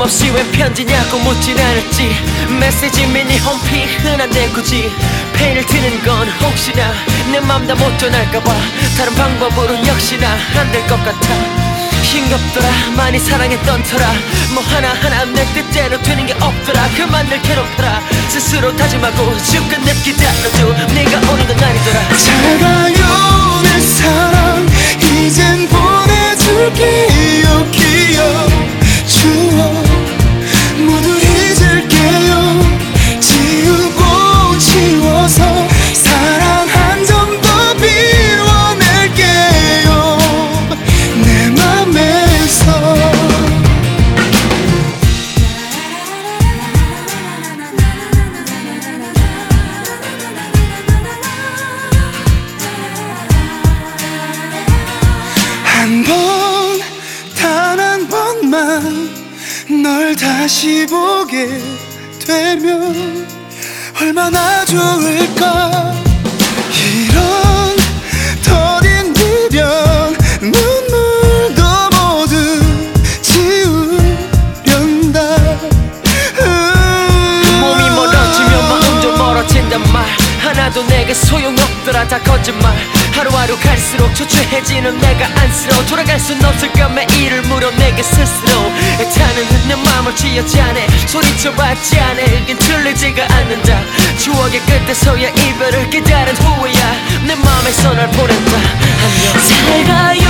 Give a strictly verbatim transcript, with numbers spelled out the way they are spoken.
뜬금없이 웬 편지냐고 묻진 않았지. 메시지 미니 홈피 흔한데 굳이 펜을 드는 건 혹시나 내 맘 다 못 전할까봐. 다른 방법으로 역시나 안 될 것 같아. 싱겁더라 많이 사랑했던 터라. 뭐 하나하나 내 뜻대로 되는 게 없더라. 그만 늘 괴롭혀라. 스스로 다짐하고 주끝내 기다려도 네가 오는 건 아니더라. 잘 가요 내 사랑 이젠 보내줄게요. 기억 추억 모두 잊을게요. 지우고 지워서 사랑 한 점 더 비워낼게요. 내 맘에서 한 번, 단 한 번만 널 다시 보게 되면 얼마나 좋을까. 이런 더딘 미련 눈물도 모두 지우련다. 음. 몸이 멀어지면 마음도 멀어진단 말. 하나도 내게 소용없더라 다 거짓말. 하루하루 갈수록 초췌해지는 내가 안쓰러워. 돌아갈 순 없을까 매일을 물어 내게 스스로. 애타는 내 맘을 쥐어짜내 소리쳐봤지 않아. 이긴 틀리지가 않는다. 추억의 끝에서야 이별을 깨달은 후에야 내 맘에서 널 보낸다. 안녕. 잘 가요